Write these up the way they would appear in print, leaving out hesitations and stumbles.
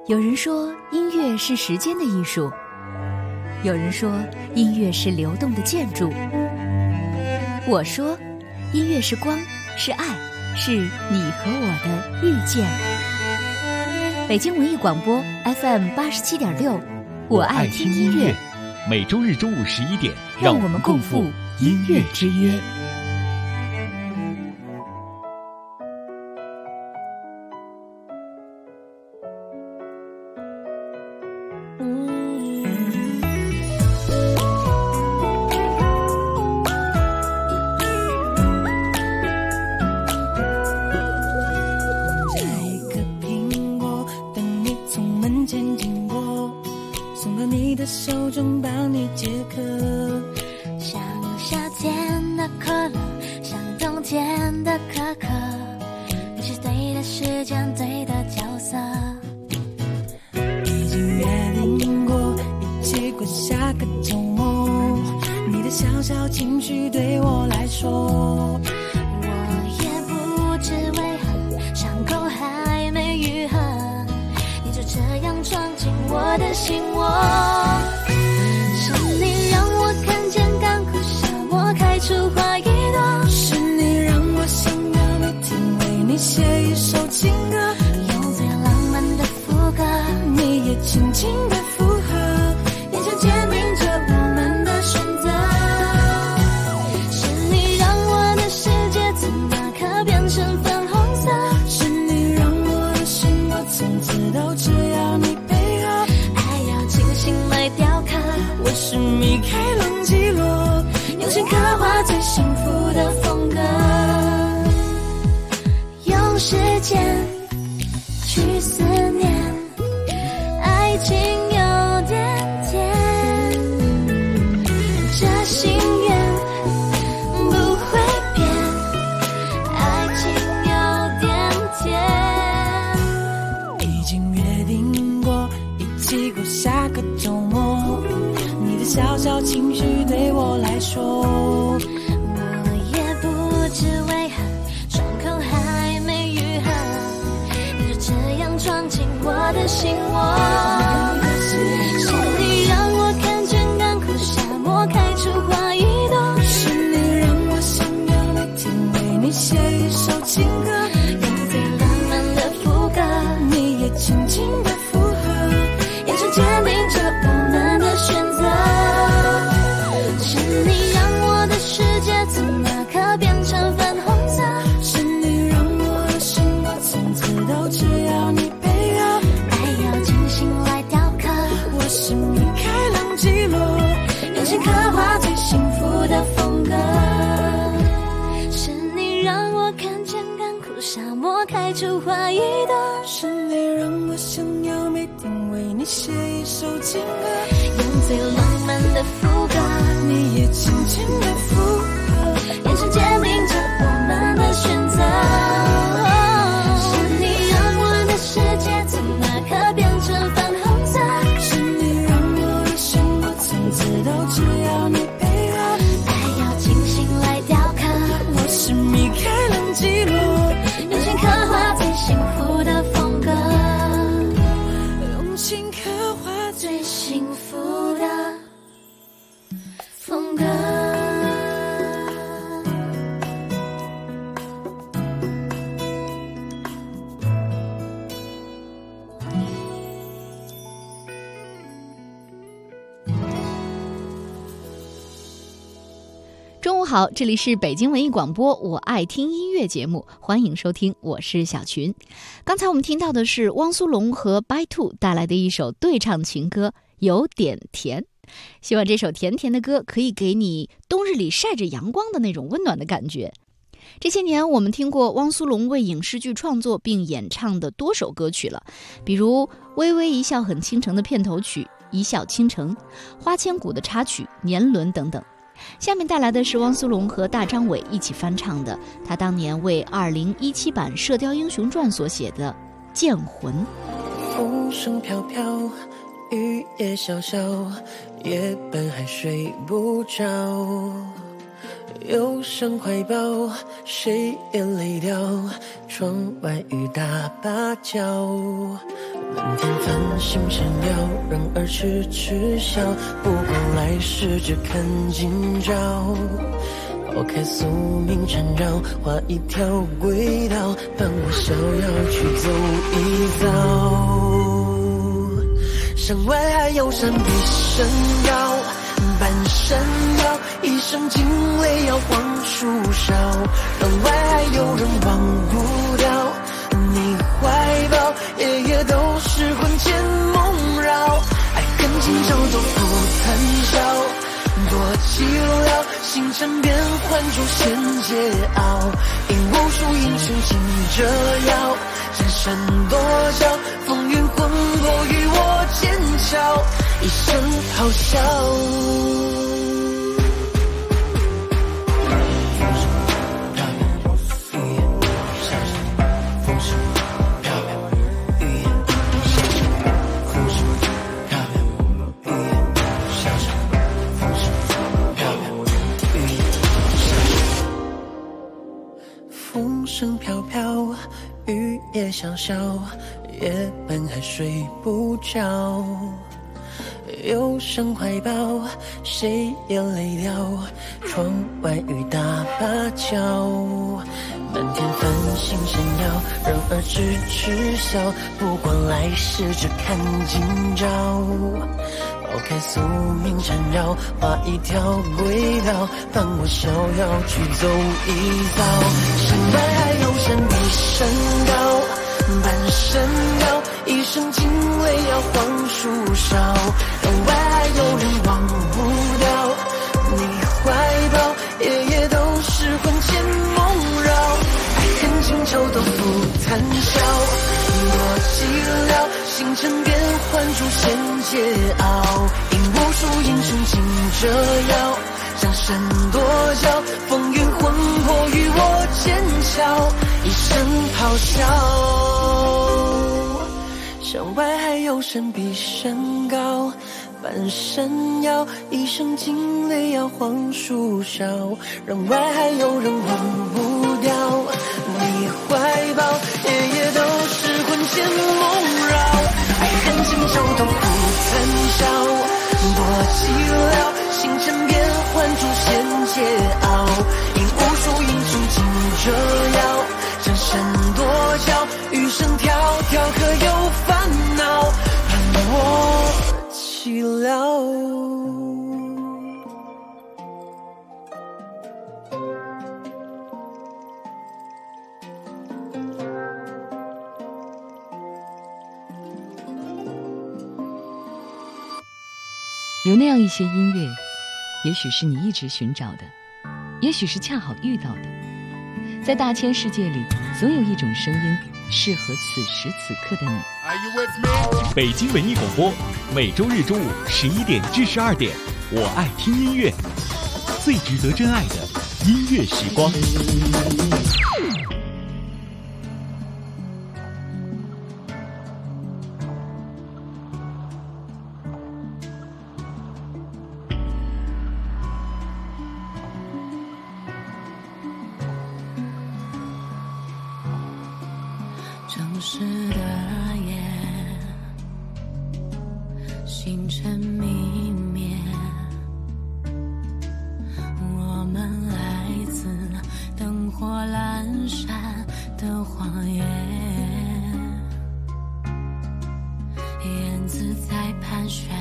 有人说音乐是时间的艺术，有人说音乐是流动的建筑，我说音乐是光，是爱，是你和我的遇见。北京文艺广播 FM87.6，我爱听音乐。 每周日中午11点， 让我们共赴音乐之约。 手中帮你解渴， 像夏天的可乐，像冬天的可可，你是对的时间，对的角色。 已经约定过一起过下个周末，你的小小情绪对我来说， 我也不知为何伤口还没愈合，你就这样闯进我的心窝。出花一朵， 是你让我想要每天为你写一首情歌， 用最浪漫的副歌， 你也轻轻的附和，眼前坚定着我们的选择。 是你让我的世界从那刻变成粉红色， 是你让我的生活从此都只要你配合， 爱要精心来雕刻。 我是米开朗基罗，用心刻画最幸福的风格， 用时间去思念，爱情有点甜，这心愿不会变，爱情有点甜。 已经约定过一起过下个周末，你的小小情绪对我来说， 我也不知为何伤口还没愈合，你就这样闯进我的心窝。是你让我看见干枯沙漠开出花一朵， 是你让我想要每天为你写一首情歌， 用最浪漫的副歌， 你也轻轻的附和， 眼神坚定着我们的选择。是你让我的世界从那刻变成粉红色， 是你让我的生活从此都只要你配合， 爱要精心来雕刻。 我是米开朗基罗， 用心刻画最幸福的风格。是你让我看见干枯沙漠开出花一朵， 是你让我想要每天为你写一首情歌， 用最浪漫的副歌， 你也轻轻的附和， 眼神坚定着我们的选择。是你让我的世界从那刻变成粉红色， 是你让我的生活从此都只要你配合， 爱要精心来雕刻。 我是米开朗基罗， 用心刻画最幸福的风格， 用心刻画最幸福的风格。 中午好，这里是北京文艺广播我爱听音乐节目，欢迎收听，我是小群。刚才我们听到的是汪苏泷和 By2 带来的一首对唱情歌，有点甜。希望这首甜甜的歌可以给你冬日里晒着阳光的那种温暖的感觉。这些年我们听过汪苏泷为影视剧创作并演唱的多首歌曲了，比如《微微一笑很倾城》的片头曲《一笑倾城》，花千骨的插曲《年轮》等等。下面带来的是汪苏泷和大张伟一起翻唱的他当年为2017版《射雕英雄传》所写的《剑魂》。 风声飘飘，雨也潇潇，夜半还睡不着，忧伤怀抱，谁也累掉，窗外雨打芭蕉， 满天繁星闪耀，然而痴痴笑，不管来世只看今朝。抛开宿命缠绕，画一条轨道，伴我逍遥去走一遭。山外还有山比山高，半山腰，一生惊雷摇晃树梢。人外还有人忘不掉你怀抱，夜夜都是魂牵梦绕。爱恨情仇都付残笑，多寂寥，星辰变幻诛仙桀骜。引无数英雄竞折腰，战胜多少风云魂魄与我剑鞘，一声咆哮。风声飘飘，雨也潇潇，夜半还睡不着。忧伤怀抱，谁也累了，窗外雨打芭蕉。满天繁星闪耀，然而痴痴笑，不管来世只看今朝。抛开宿命缠绕，画一条轨道，伴我逍遥去走一遭。山外还有山比山高，半山腰，一生惊雷摇晃树梢。人外还有人忘不掉你怀抱，夜夜都是魂牵梦绕。爱恨情仇都付残笑，多寂寥，星辰变幻诛仙桀骜。引无数英雄竞折腰，江山多娇，风云魂魄与我剑鞘，一声咆哮。山外还有山比山高，半山腰，一声惊雷摇晃树梢。人外还有人忘不掉你怀抱，夜夜都是魂牵梦绕。爱恨情仇都付残笑，多寂寥，星辰变幻诛仙桀骜。引无数英雄竞折腰，江山多娇，余生迢迢可有烦恼，伴我寂寥。 有那样一些音乐，也许是你一直寻找的，也许是恰好遇到的。在大千世界里，总有一种声音适合此时此刻的你。 北京文艺广播，每周日中午11点至12点，我爱听音乐，最值得真爱的音乐时光。 城市的夜，星辰明灭，我们来自灯火阑珊的荒野，燕子在盘旋，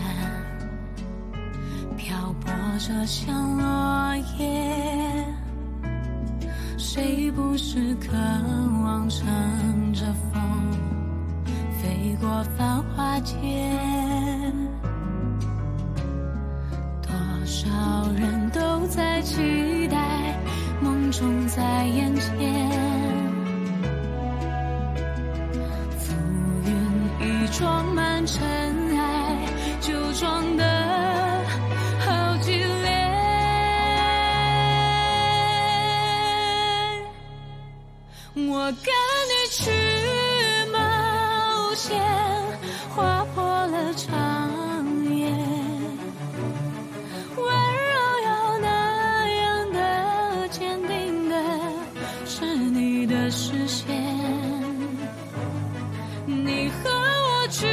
漂泊着像落叶，谁不是渴望乘着风飞过繁华街？多少人都在期待，梦中在眼前，浮云已装满尘埃，就装得好几列。我跟你去冒险，划破了长夜，温柔又那样的坚定的是你的视线，你和我去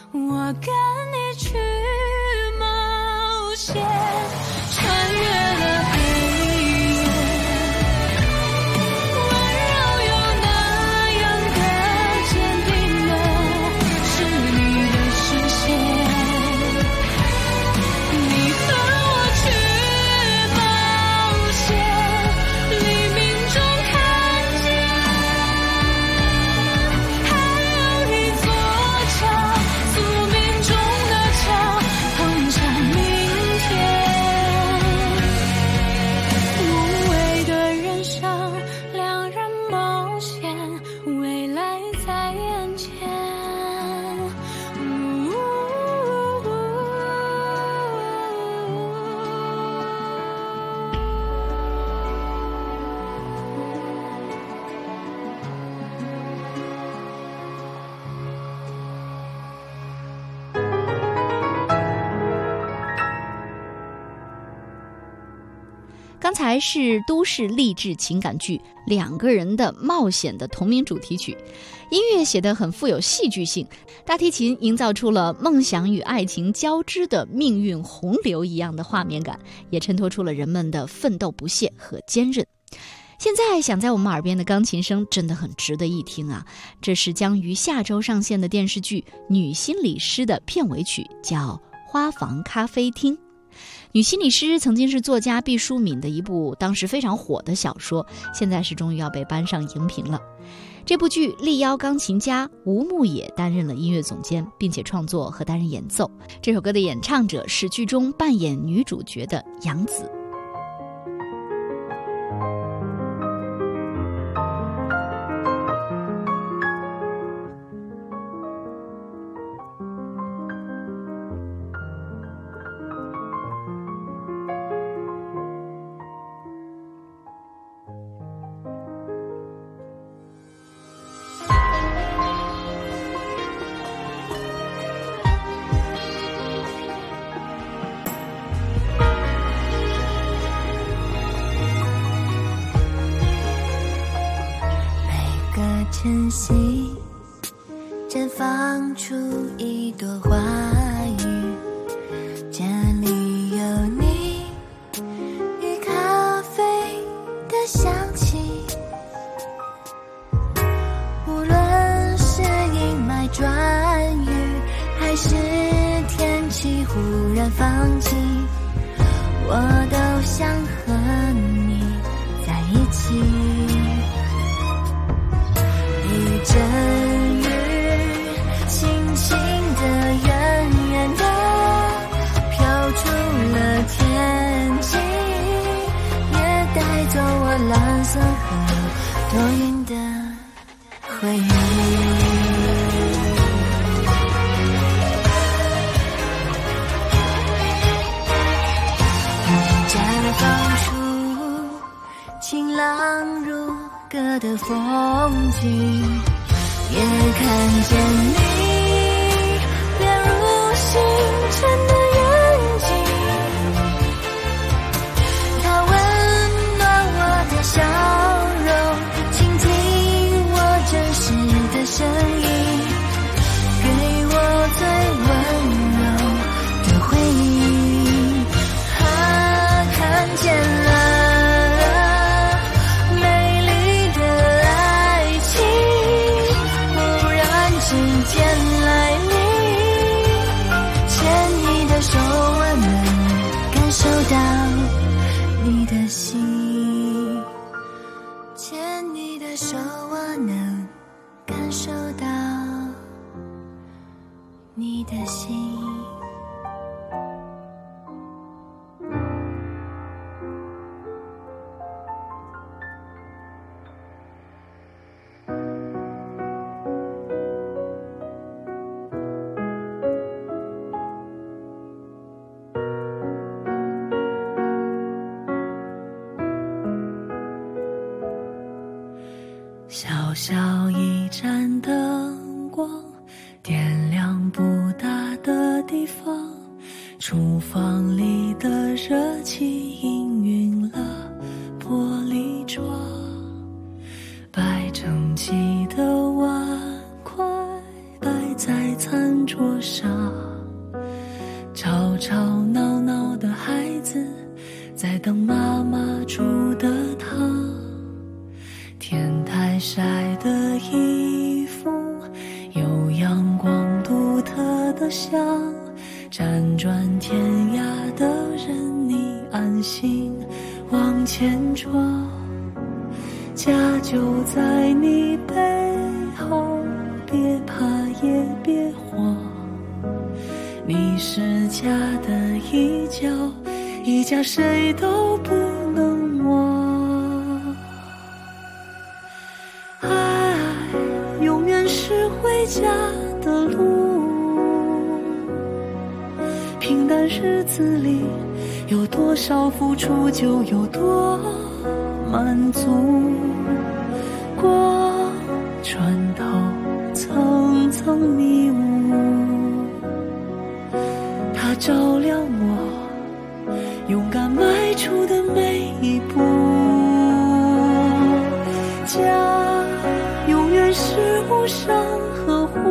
我跟你去冒险，穿越了黑夜，温柔有那样的坚定的是你的视线，你和我去冒险，黎明中看见，还有一座桥，宿命中的桥，通向明天。无畏的人生，两人冒险，未来在眼前。 刚才是都市励志情感剧《两个人的冒险》的同名主题曲，音乐写得很富有戏剧性，大提琴营造出了梦想与爱情交织的命运洪流一样的画面感，也衬托出了人们的奋斗不懈和坚韧。现在响在我们耳边的钢琴声真的很值得一听啊！这是将于下周上线的电视剧《女心理师》的片尾曲，叫《花房咖啡厅》。女心理师曾经是作家毕淑敏的一部当时非常火的小说，现在是终于要被搬上荧屏了。这部剧力邀钢琴家吴牧野担任了音乐总监，并且创作和担任演奏。这首歌的演唱者是剧中扮演女主角的杨紫。 晨曦绽放出一朵花语，这里有你与咖啡的香气，无论是阴霾转雨，还是天气忽然放晴，我都想和你在一起。一阵雨轻轻的远远的飘出了天际，也带走我蓝色和多云的回忆。你绽放出晴朗如歌的风景，也看见你变如星辰的眼睛，它温暖我的笑容，倾听我真实的声音，给我最温柔的回忆。看见了收到你的心，牵你的手，我能感受到你的心。 小小一盏灯光，点亮不大的地方，厨房里的热气氤氲了玻璃窗，摆整齐的碗筷摆在餐桌上，吵吵闹闹的孩子在等妈妈煮的汤，天台晒的衣服有阳光独特的香，辗转天涯的人你安心往前闯，家就在你背后，别怕也别慌，你是家的一角，一家谁都不能忘。爱永远是回家的路，平淡日子里有多少付出就有多满足，光穿透层层迷雾，它照亮我勇敢迈出的每一步。家永远是无伤呵护，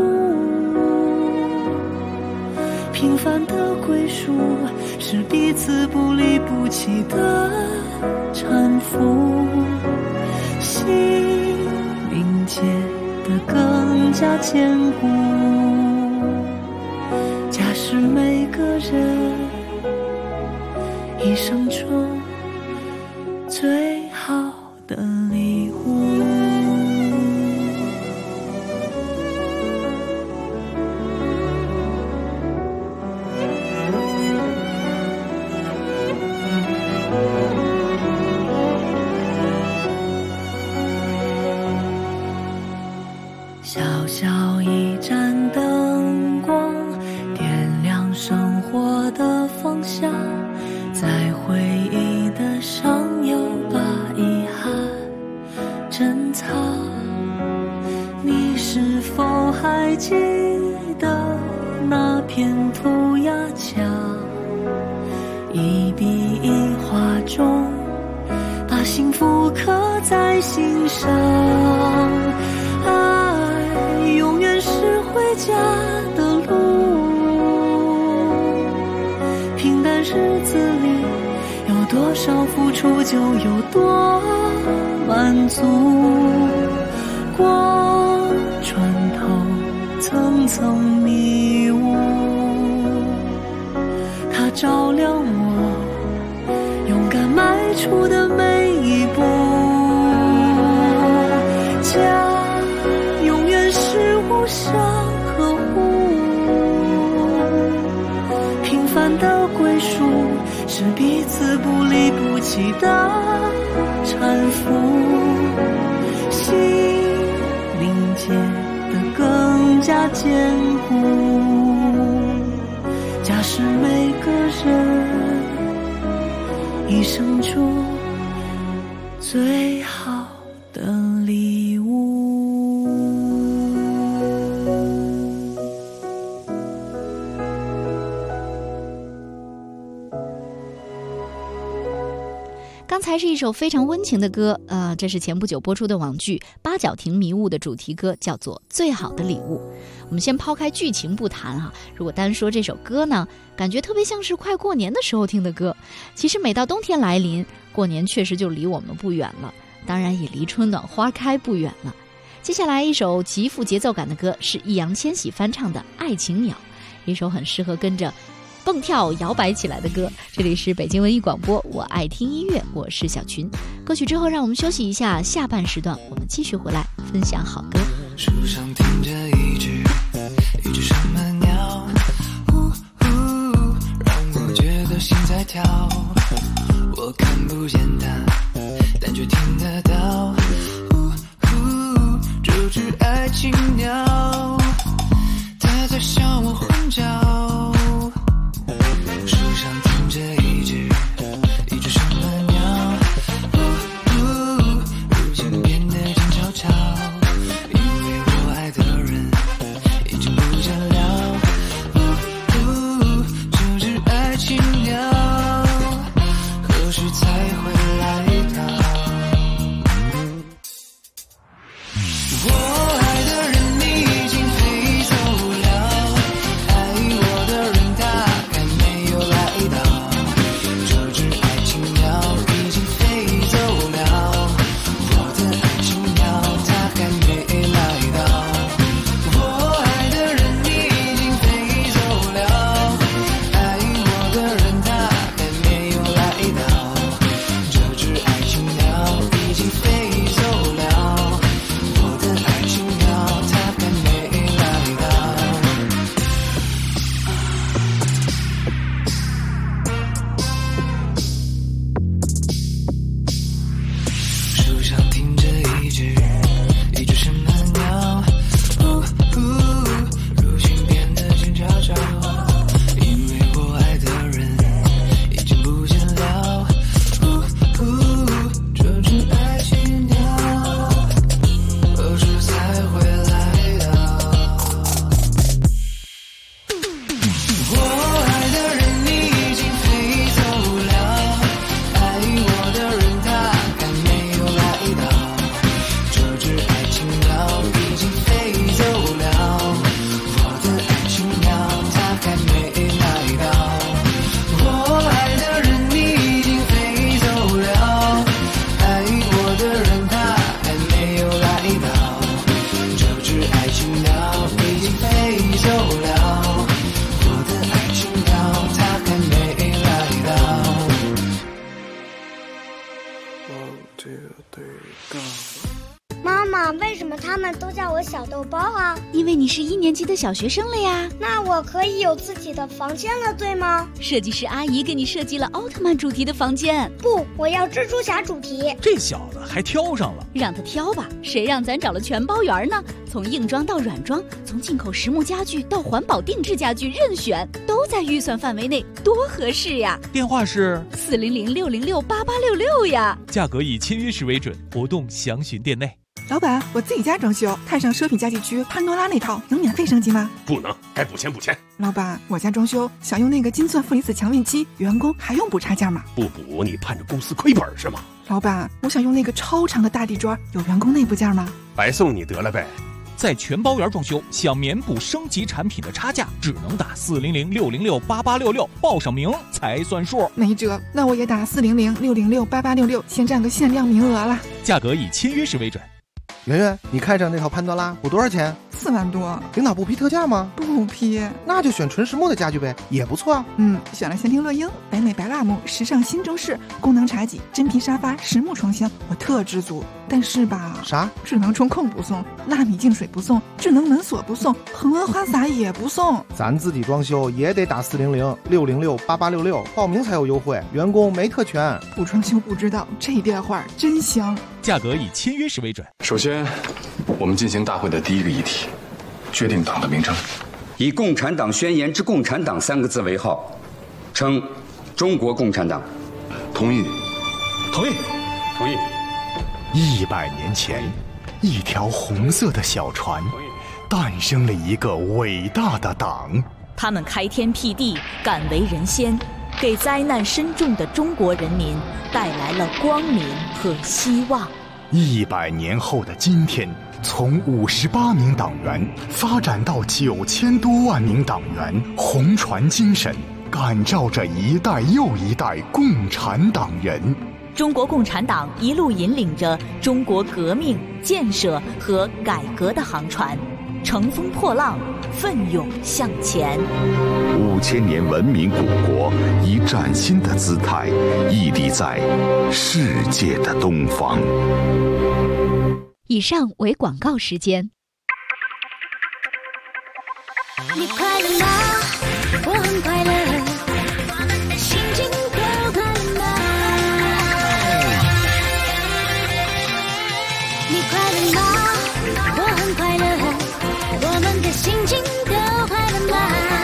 平凡的归属是彼此不离不弃的搀扶，心凝结得更加坚固。家是每个人一生中最好的礼物。小小一盏灯光，点亮生活的方向，在回忆的上游把遗憾珍藏。你是否还记得那片涂鸦墙，一笔一画中把幸福刻在心上。爱永远是回家的路，平淡日子里有多少付出就有多满足，光穿透层层迷雾，它照亮我勇敢迈出的每一步。家永远是无伤呵护，平凡的归属是彼此不离不弃的搀扶，心凝结得更加坚固。家是每个人一生中最好的礼物。 刚才是一首非常温情的歌，这是前不久播出的网剧《八角亭迷雾》的主题歌，叫做《最好的礼物》。我们先抛开剧情不谈啊，如果单说这首歌呢，感觉特别像是快过年的时候听的歌。其实每到冬天来临，过年确实就离我们不远了，当然也离春暖花开不远了。接下来一首极富节奏感的歌是易烊千玺翻唱的《爱情鸟》，一首很适合跟着蹦跳摇摆起来的歌。这里是北京文艺广播，我爱听音乐，我是小群。歌曲之后让我们休息一下，下半时段我们继续回来分享好歌。 树上停着一只什么鸟，让我觉得心在跳，我看不见它，但却听得到，这只爱情鸟，它在向我欢叫。树上停着一只什么鸟，如今变得静悄悄，因为我爱的人已经不见了。这只爱情鸟何时才回来？ 们都叫我小豆包啊？ 因为你是1年级的小学生了呀。 那我可以有自己的房间了，对吗？ 设计师阿姨给你设计了奥特曼主题的房间。 不，我要蜘蛛侠主题。 这小子还挑上了， 让他挑吧，谁让咱找了全包圆呢？从硬装到软装，从进口实木家具到环保定制家具，任选都在预算范围内，多合适呀！ 电话是 400-606-8866呀。 价格以签约时为准，活动详询店内。 老板，我自己家装修，看上奢品家具区潘多拉那套，能免费升级吗？ 不能，该补钱补钱。 老板，我家装修想用那个金钻负离子强运期，员工还用补差价吗？ 不补你盼着公司亏本是吗？ 老板，我想用那个超长的大地砖，有员工内部件吗？ 白送你得了呗。 在全包圆装修，想免补升级产品的差价，只能打400-606-8866，报上名才算数。 没辙，那我也打400-606-8866，先占个限量名额了。 价格以签约时为准。 圆圆，你看上那套潘多拉补多少钱 ？4万多。 领导不批特价吗？ 不批。 那就选纯实木的家具呗，也不错啊。 选了仙庭乐英、北美白蜡木、时尚新中式、功能茶几、真皮沙发、实木床箱，我特知足。但是吧， 啥？ 智能中控不送，纳米净水不送，智能门锁不送，恒温花洒也不送。 咱自己装修也得打400-606-8866，报名才有优惠，员工没特权。 不装修不知道，这电话真香。 价格以签约时为准。 首先，我们进行大会的第一个议题，决定党的名称， 以共产党宣言之共产党3个字为号，称中国共产党。 同意。 同意。 同意。 100年前，一条红色的小船，诞生了一个伟大的党。 他们开天辟地，敢为人先，给灾难深重的中国人民带来了光明和希望。 100年后的今天，从58名党员发展到9000多万名党员，红船精神感召着一代又一代共产党人。 中国共产党一路引领着中国革命、建设和改革的航船，乘风破浪，奋勇向前。 5000年文明古国以崭新的姿态屹立在世界的东方。 以上为广告时间。 你快乐吗？我很快乐。心情都快乐吗？ 你快乐吗？我很快乐，我们的心情都快乐吗？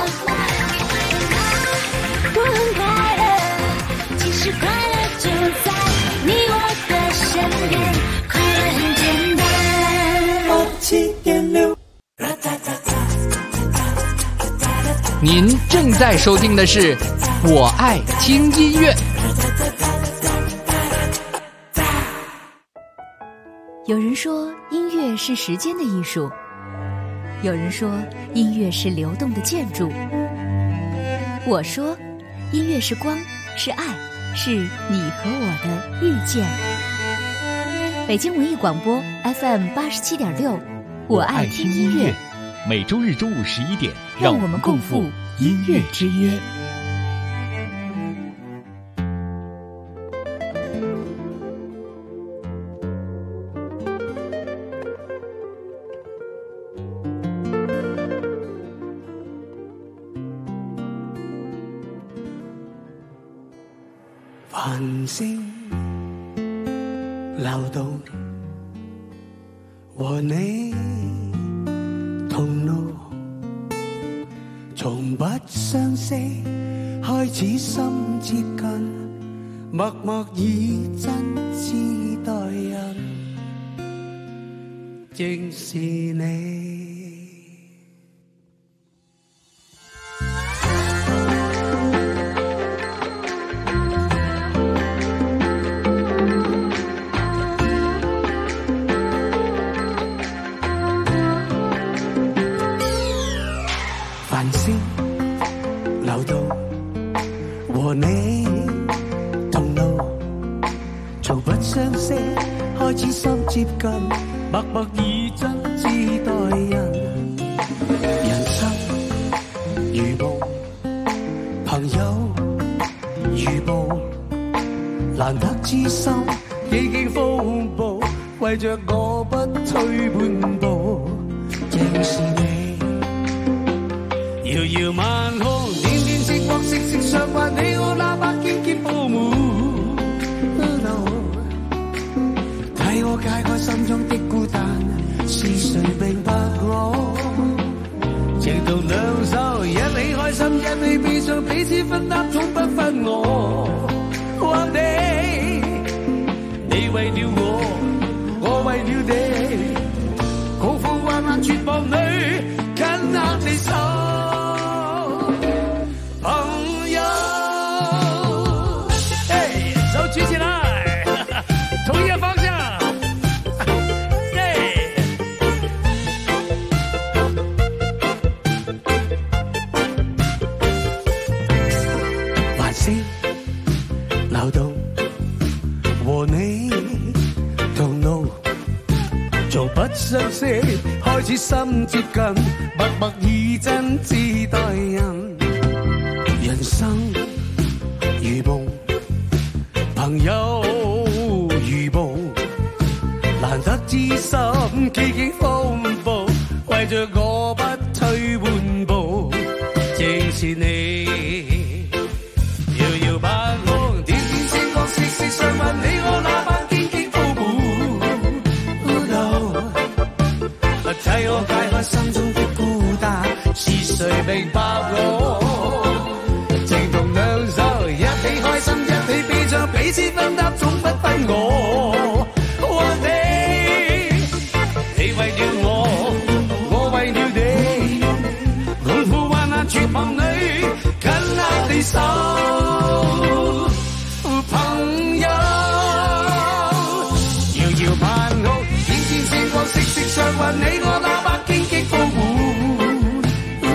我很快乐，其实快乐就在你我的身边，快乐很简单。87.6， 您正在收听的是《我爱听音乐》。 有人说音乐是时间的艺术，有人说音乐是流动的建筑。我说，音乐是光，是爱，是你和我的遇见。北京文艺广播 FM 87.6，我爱听音乐。 每周日中午11点， 让我们共赴音乐之约。 繁星流動，和你同路，從不相識開始心接近，默默以真摯待人，正是你。 繁星流動，和你同路，從不相識開始心接近，默默以真摯待人。人生如夢，朋友如霧，難得知心幾經風暴，為着我不退半步。 正是你。遙遙晚空，點點星光息息相關，你我那把堅堅布滿。替我解開心中的孤單，是誰明白我？情同兩手，一起開心，一起悲傷，彼此分擔，總不分我。或你，你為了我，我為了你，好苦患難絕望裏，緊握你手。朋友，手舉起來，同一個方向。繁星流動，和你同路，從不相識開始心接近，默默以真摯待人。人生如夢，朋友如夢，難得知心，幾經風暴，為着我不退半步，正是你。遙遙晚空，點點星光息息相關，你我那班堅堅布滿。替我解開心中的孤單，是誰明白我？彼此分擔，總不分我和你。你為了我，我為了你，共赴患難絕望裏，緊握你手。朋友，遙遙晚空，點點星光息息相關，你我那把荊棘布滿。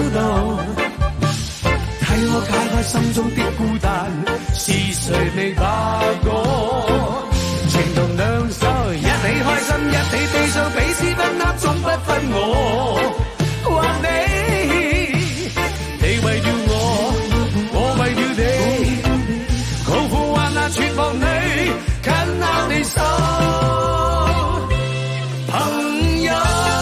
替我解開心中的孤單，是誰明白我？情同兩手，一起開心，一起悲傷，彼此分擔，總不分我或你。你為了我，我為了你，共赴患難絕望裏，緊握你手。朋友。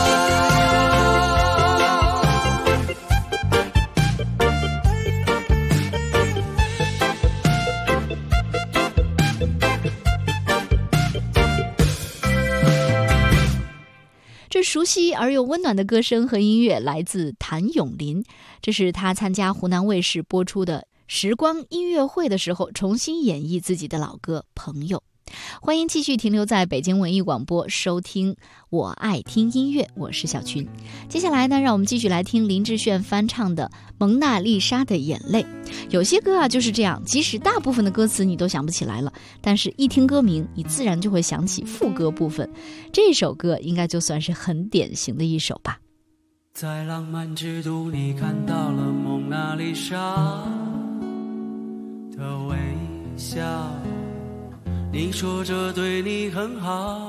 这熟悉而又温暖的歌声和音乐来自谭咏麟，这是他参加湖南卫视播出的时光音乐会的时候重新演绎自己的老歌《朋友》。欢迎继续停留在北京文艺广播收听我爱听音乐，我是小群。接下来呢，让我们继续来听林志炫翻唱的《蒙娜丽莎的眼泪》。有些歌啊就是这样，即使大部分的歌词你都想不起来了，但是一听歌名你自然就会想起副歌部分。这首歌应该就算是很典型的一首吧。 在浪漫之都你看到了蒙娜丽莎的微笑，你说这对你很好，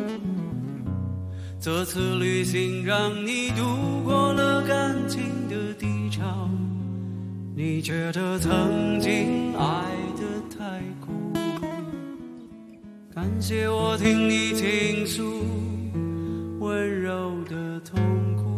这次旅行让你度过了感情的低潮，你觉得曾经爱得太苦，感谢我听你倾诉温柔的痛苦。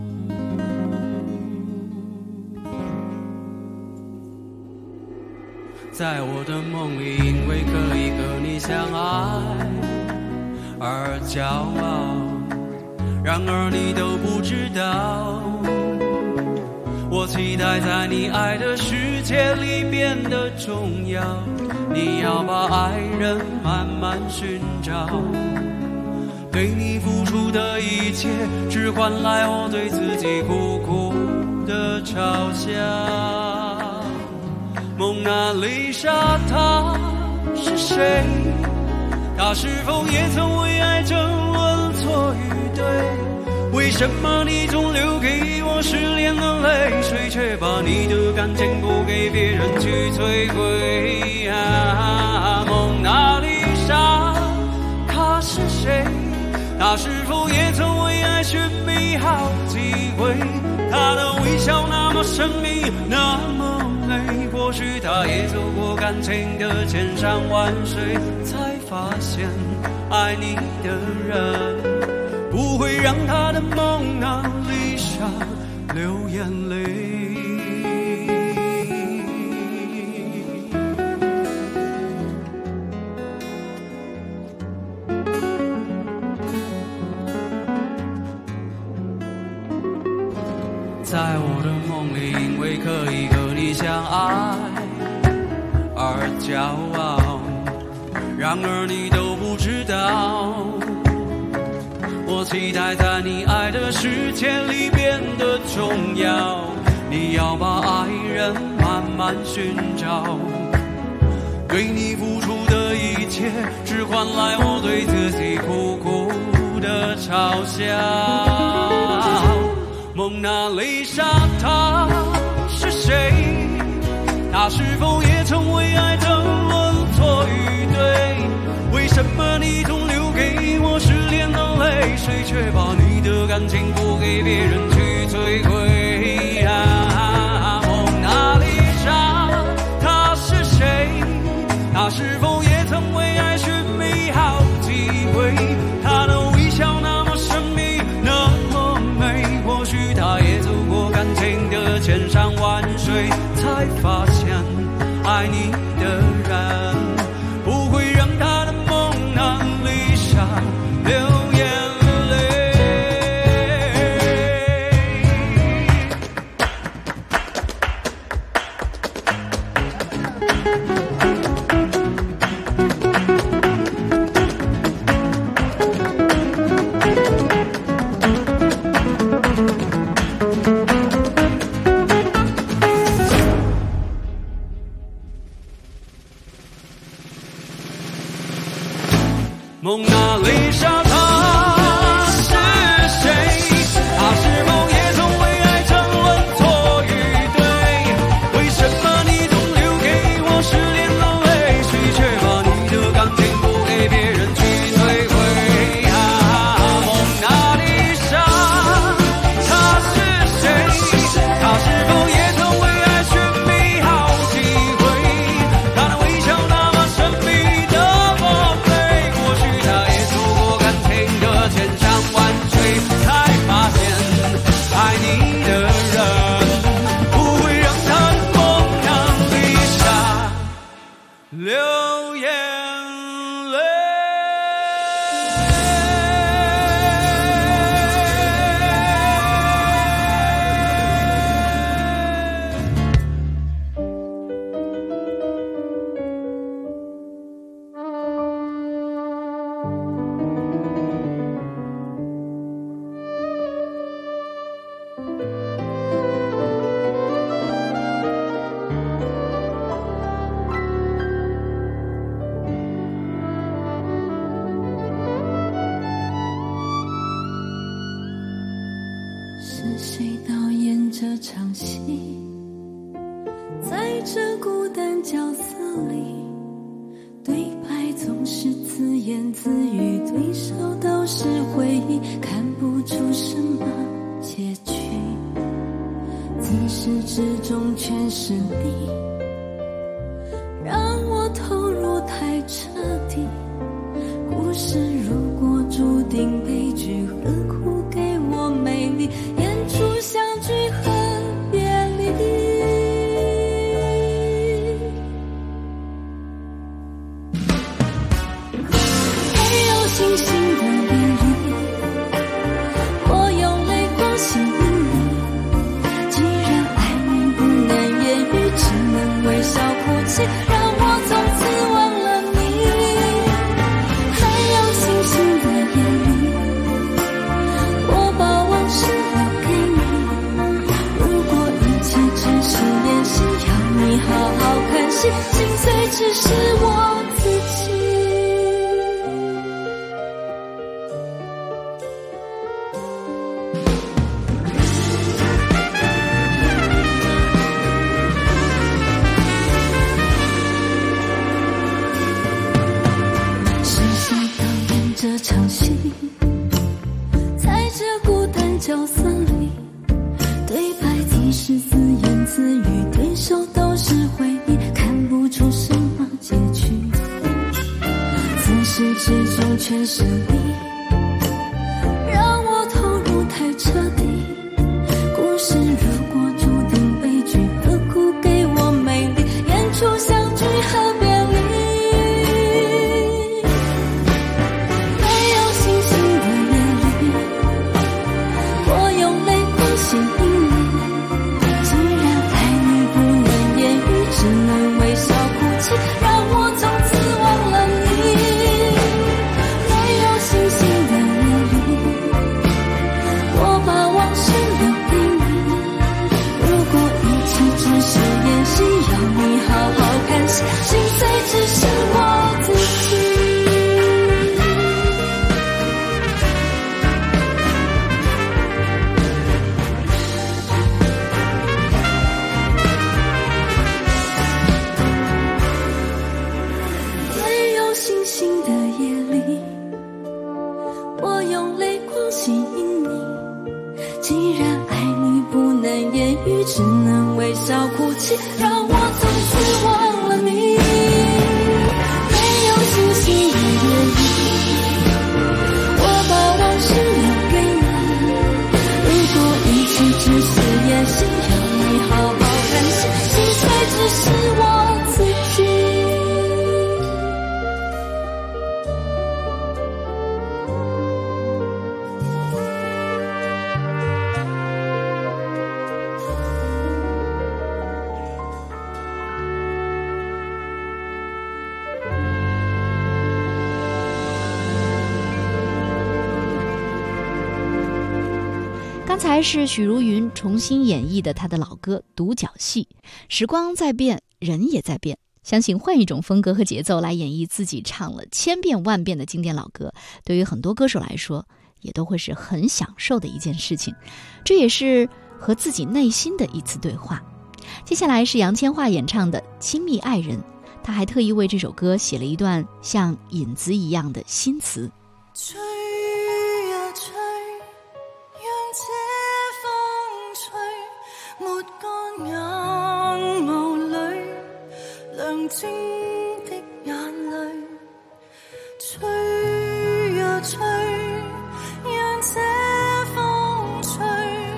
在我的梦里，因为可以和你相爱而骄傲，然而你都不知道，我期待在你爱的世界里变得重要，你要把爱人慢慢寻找，对你付出的一切只换来我对自己苦苦的嘲笑。蒙娜丽莎她是谁？她是否也曾为爱争论错与对？为什么你总留给我失恋的泪水，却把你的感情不给别人去摧毁啊？蒙娜丽莎她是谁？她是否也曾为爱寻觅好机会？她的微笑那么神秘，那么美，或许她也走过感情的千山万水，才发现爱你的人不不会让他的蒙娜丽莎流眼泪。在我的梦里，因为可以和你相爱而骄傲，然而你都不知道，我期待在你爱的世界里变得重要。你要把爱人慢慢寻找，对你付出的一切，只换来我对自己苦苦的嘲笑。蒙娜丽莎她是谁？她是否也成为爱的轮错与对？为什么你总留给我失恋的泪水，却把你的感情付给别人去摧毁？蒙娜丽莎她是谁？她是否也曾为爱寻美好机会？她的微笑那么神秘，那么美，或许她也走过感情的千山万水，才发现爱你的人不会让她的蒙娜丽莎流眼泪。蒙娜丽莎她是谁？她是否也曾为爱争论错与对？为什么你总留给我失恋的泪水，却把你的感情付给别人去摧毁？蒙娜丽莎她是谁？她是否也曾为爱寻美好机会？她的微笑那么神秘，那么美，或许她也走过感情的千山万水，才发现爱你的人不会让她的蒙娜丽莎流眼泪。 是谁导演这场戏？在这孤单角色里，对白总是自言自语，对手都是回忆，看不出什么结局。自始至终全是你，让我投入太彻底。故事如果注定悲剧，何苦给我美丽，演出相聚和别离？没有星星的夜里，我用泪光吸引你。既然爱你不能言语，只能微笑哭泣，让我从此忘了你。还有星星的夜里，我把往事留给你。如果一切只是演戏，要你好好看戏，心碎只是我自己。是谁导演这场戏？在这孤单角色里，对白总是自言自语，对手都是回忆，看不出什么结局。自始至终全是你，让哭泣，让我从此忘了你。没有星星的原因，我把往事留给你。如果一切只是演戏，让你好好看戏，心碎只是我自己。 刚才是许茹芸重新演绎的她的老歌《独角戏》。时光在变，人也在变，相信换一种风格和节奏来演绎自己唱了千遍万遍的经典老歌，对于很多歌手来说也都会是很享受的一件事情。这也是和自己内心的一次对话。接下来是杨千嬅演唱的《亲密爱人》，她还特意为这首歌写了一段像引子一样的新词。 吹呀吹，讓這風吹，抹乾眼眸裏亮晶的眼淚。吹呀吹，讓這風吹，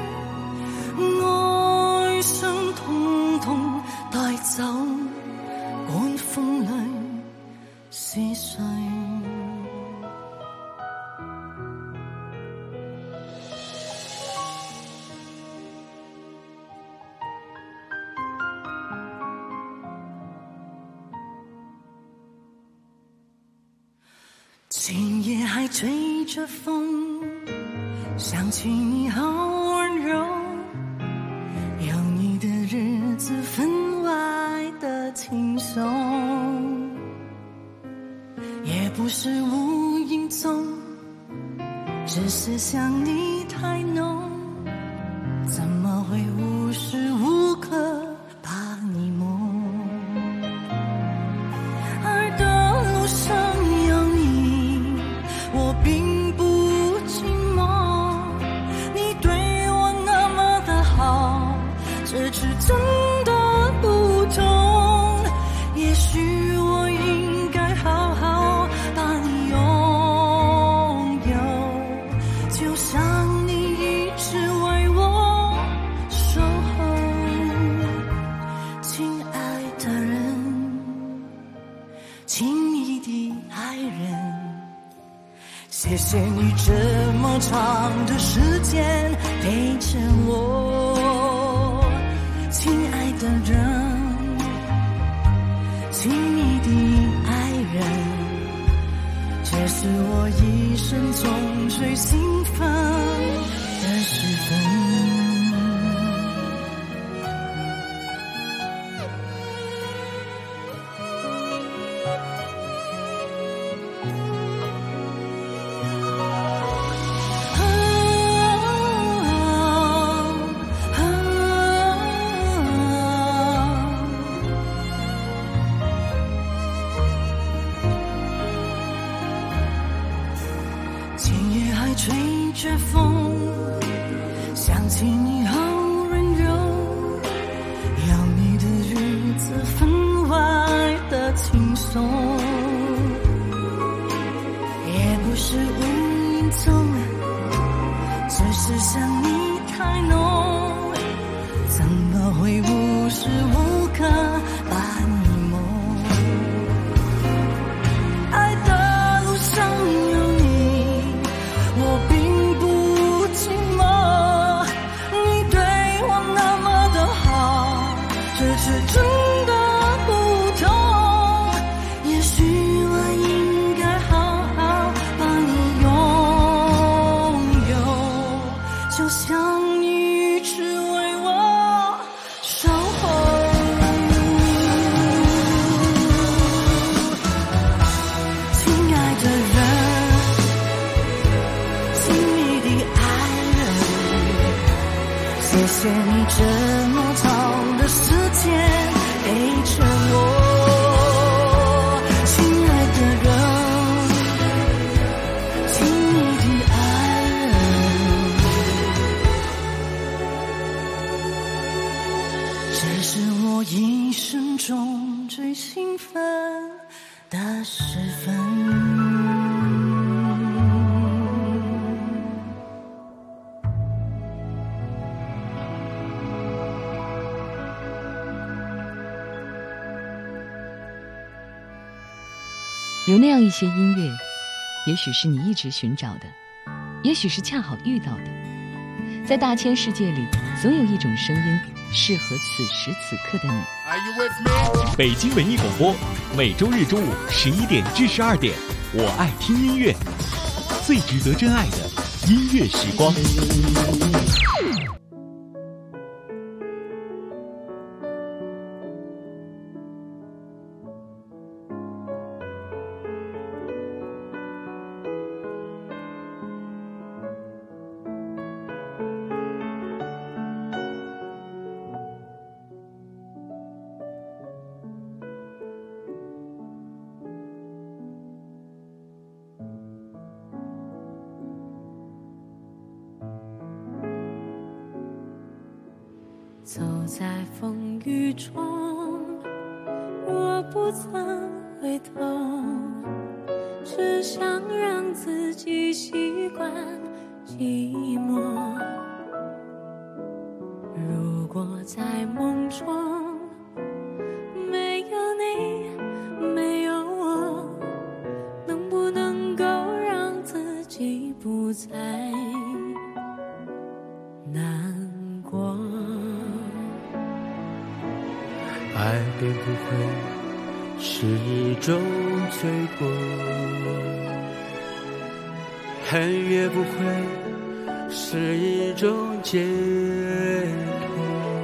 愛傷統統帶走，管風裏是誰。今夜还吹着风，想起你好温柔，有你的日子分外的轻松，也不是无影踪，只是想你太浓，怎么会无时无刻把你梦？爱的路上有你，我并不寂寞，你对我那么的好，这次真的不同。也许我应该好好把你拥有，就像你一直为我守候。亲爱的人，亲密的爱人，谢谢你这么长的时间陪着我，亲爱的人，亲密的爱人，这是我一生中最兴奋的时分。吹着风，想起你好温柔，有你的日子分外的轻松，也不是无影踪，只是想你太浓，怎么会无时无刻把你梦？爱的路上有你，我并不寂寞，你对我那么的好，这次真的不同。也许我应该好好把你拥有，就像你一直为我守候。亲爱的人，亲密的爱人，谢谢你这么长的时间我一生中最兴奋的时分。 有那样一些音乐，也许是你一直寻找的，也许是恰好遇到的。在大千世界里，总有一种声音适合此时此刻的你。 北京文艺广播，每周日中午11点至12点，我爱听音乐，最值得真爱的音乐时光。 走在风雨中，我不曾回头，只想让自己习惯寂寞。如果在梦中没有你，没有我，能不能够让自己不再难过？ 爱便不会是一种罪过，恨也不会是一种解脱。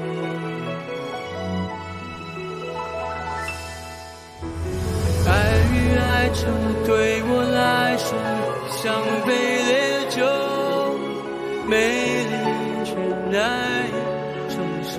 爱与哀愁对我来说像杯烈酒，美丽却难以承受。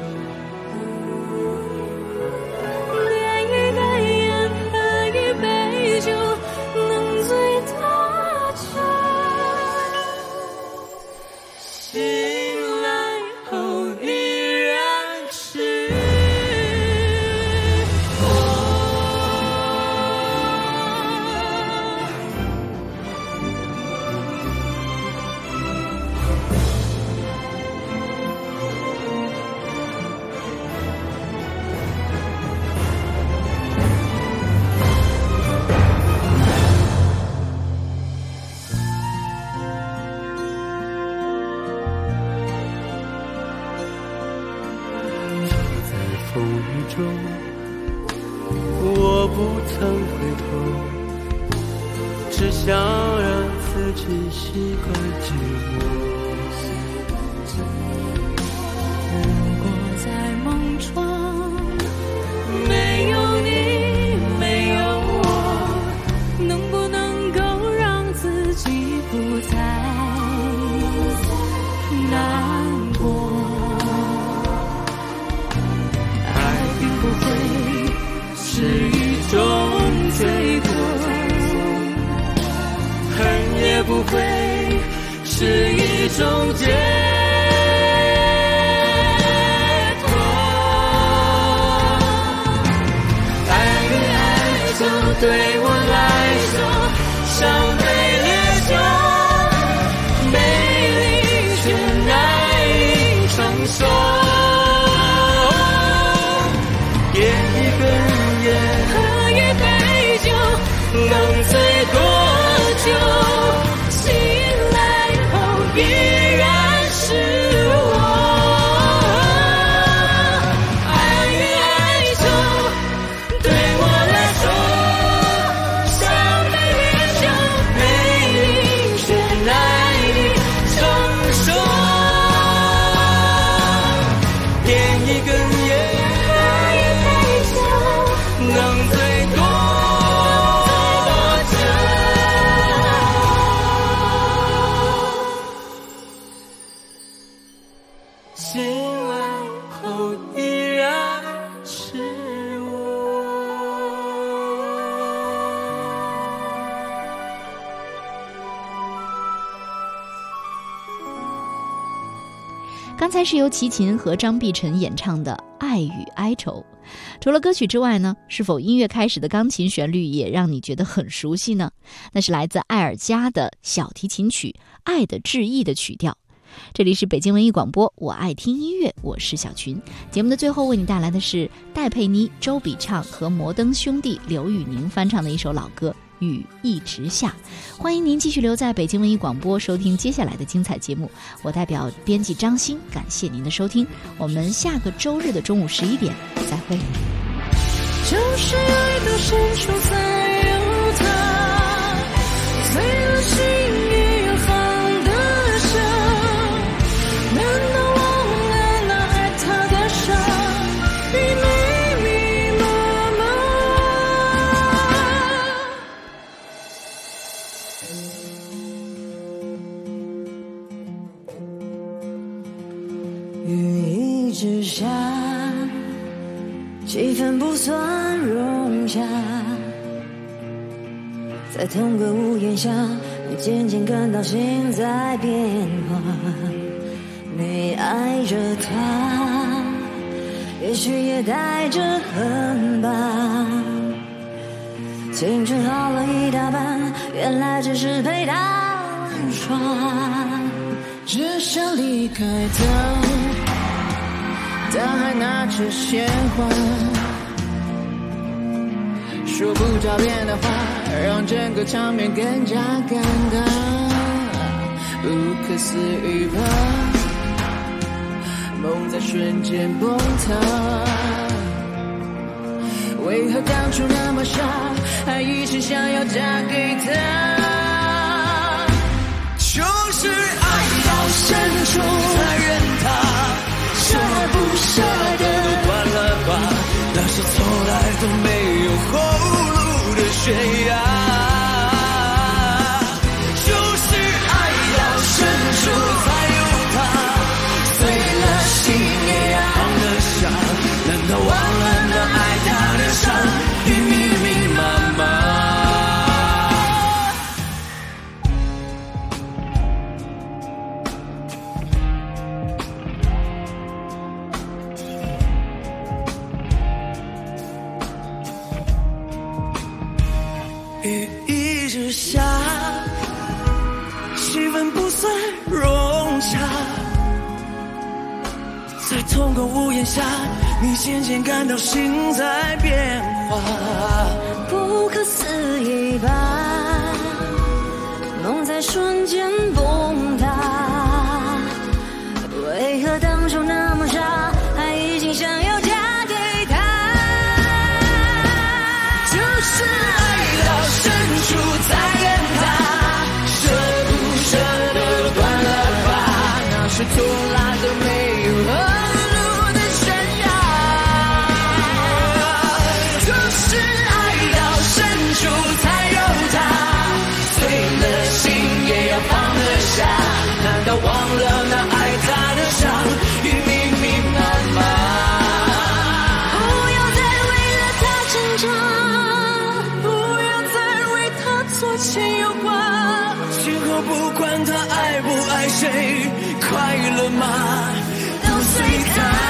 风雨中，我不曾回头，只想让自己习惯寂寞。 如果在梦中没有你，没有我，能不能够让自己不再难过？不会是一种罪过，恨也不会是一种解脱。爱与哀愁对我来说像杯烈酒，美丽却难以承受。点一根烟，喝一杯酒，能醉多久？醒来后依然是我。爱与哀愁对我来说像杯烈酒，美丽却难以承受。点一根烟，能醉多久？醒来后依然是我。 刚才是由齐秦和张碧晨演唱的《 爱与哀愁。除了歌曲之外呢，是否音乐开始的钢琴旋律也让你觉得很熟悉呢？那是来自艾尔加的小提琴曲《爱的致意》的曲调。这里是北京文艺广播，我爱听音乐，我是小群。节目的最后为你带来的是戴佩妮、周笔畅和摩登兄弟刘宇宁翻唱的一首老歌《雨一直下》。欢迎您继续留在北京文艺广播收听接下来的精彩节目。我代表编辑张欣感谢您的收听，我们下个周日的中午11点再会。 就是爱到深处才有它，碎了心也要放得下，难道忘了那爱他的伤与密密麻麻？雨一直下，气氛不算融洽，在同个屋檐下，你渐渐感到心在变化。你爱着他，也许也带着恨吧。青春耗了一大半，原来只是陪他玩耍。只想离开他，他还拿着鲜花，说不着边的话，让整个场面更加尴尬。不可思议吧，梦在瞬间崩塌。为何当初那么傻，还一直想要嫁给他？就是爱到深处才认他，舍不舍得都断了吧，那是从来都没有后路的悬崖。就是爱到深处才有他，碎了心也要放得下，难道忘了那爱他的伤与密密麻麻？雨一直下，气氛不算融洽，在同个屋檐下，你渐渐感到心在变化。不可思议吧，梦在瞬间崩塌。为何当初那么傻，还已经想要嫁给他？就是爱到深处才认他，舍不舍得断了吧，那是从来都没有后路的悬崖。就是爱到深处才有他，碎了心也要放得下，难道忘了那爱他的伤与密密麻麻？不要再为了他挣扎，不要再为他左牵右挂，今后不管他爱不爱谁，快乐吗都随他。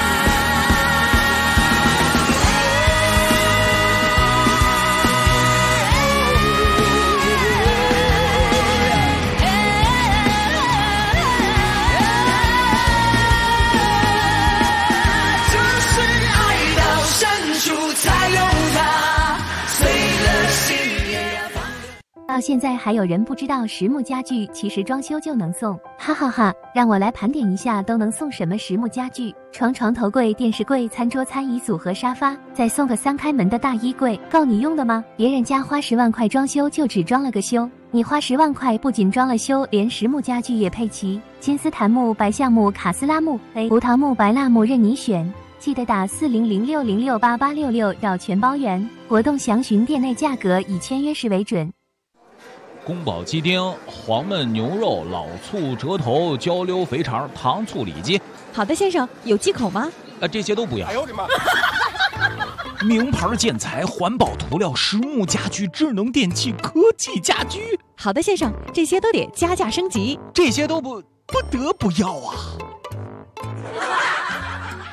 到现在还有人不知道实木家具其实装修就能送，哈哈哈！让我来盘点一下都能送什么实木家具：床、头柜、电视柜、餐桌、餐椅组合、沙发，再送个3开门的大衣柜，够你用的吗？别人家花10万块装修就只装了个修，你花10万块不仅装了修，连实木家具也配齐，金丝檀木、白橡木、卡斯拉木、胡桃木、白蜡木任你选。记得打4006068866绕全包圆，活动详询店内价格，以签约时为准。 宫保鸡丁、黄焖牛肉、老醋折头、焦溜肥肠、糖醋里脊。 好的，先生，有忌口吗？ 这些都不要。 哎呦我的妈！ 名牌建材、环保涂料、实木家居、智能电器、科技家居。 好的，先生，这些都得加价升级。 这些都不得不要啊！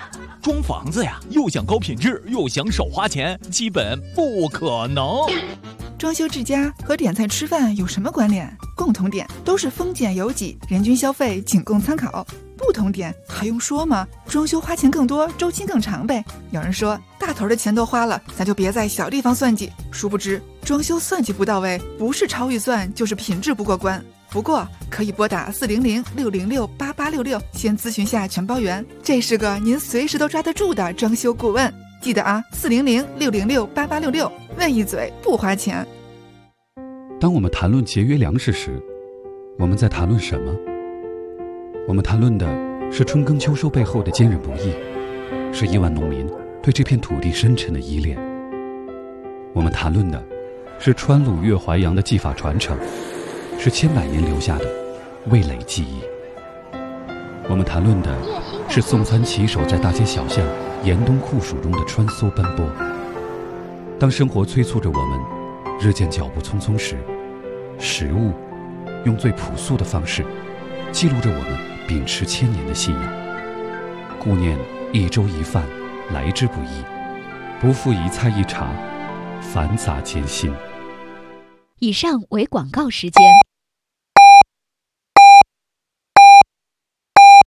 装房子呀，又想高品质，又想少花钱，基本不可能。 装修治家和点菜吃饭有什么关联？共同点都是丰俭由己，人均消费仅供参考。不同点还用说吗？装修花钱更多，周期更长呗。有人说大头的钱都花了，咱就别在小地方算计。殊不知装修算计不到位，不是超预算就是品质不过关。不过可以拨打400-606-8866先咨询下承包员，这是个您随时都抓得住的装修顾问。记得啊，400-606-8866，问一嘴不花钱。 当我们谈论节约粮食时，我们在谈论什么？我们谈论的是春耕秋收背后的坚韧不易，是亿万农民对这片土地深沉的依恋。我们谈论的是川鲁粤淮扬的技法传承，是千百年留下的味蕾记忆。我们谈论的是送餐骑手在大街小巷严冬酷暑中的穿梭奔波。当生活催促着我们日渐脚步匆匆时，食物用最朴素的方式记录着我们秉持千年的信仰。顾念一粥一饭来之不易，不负一菜一茶繁杂艰辛。 以上为广告时间。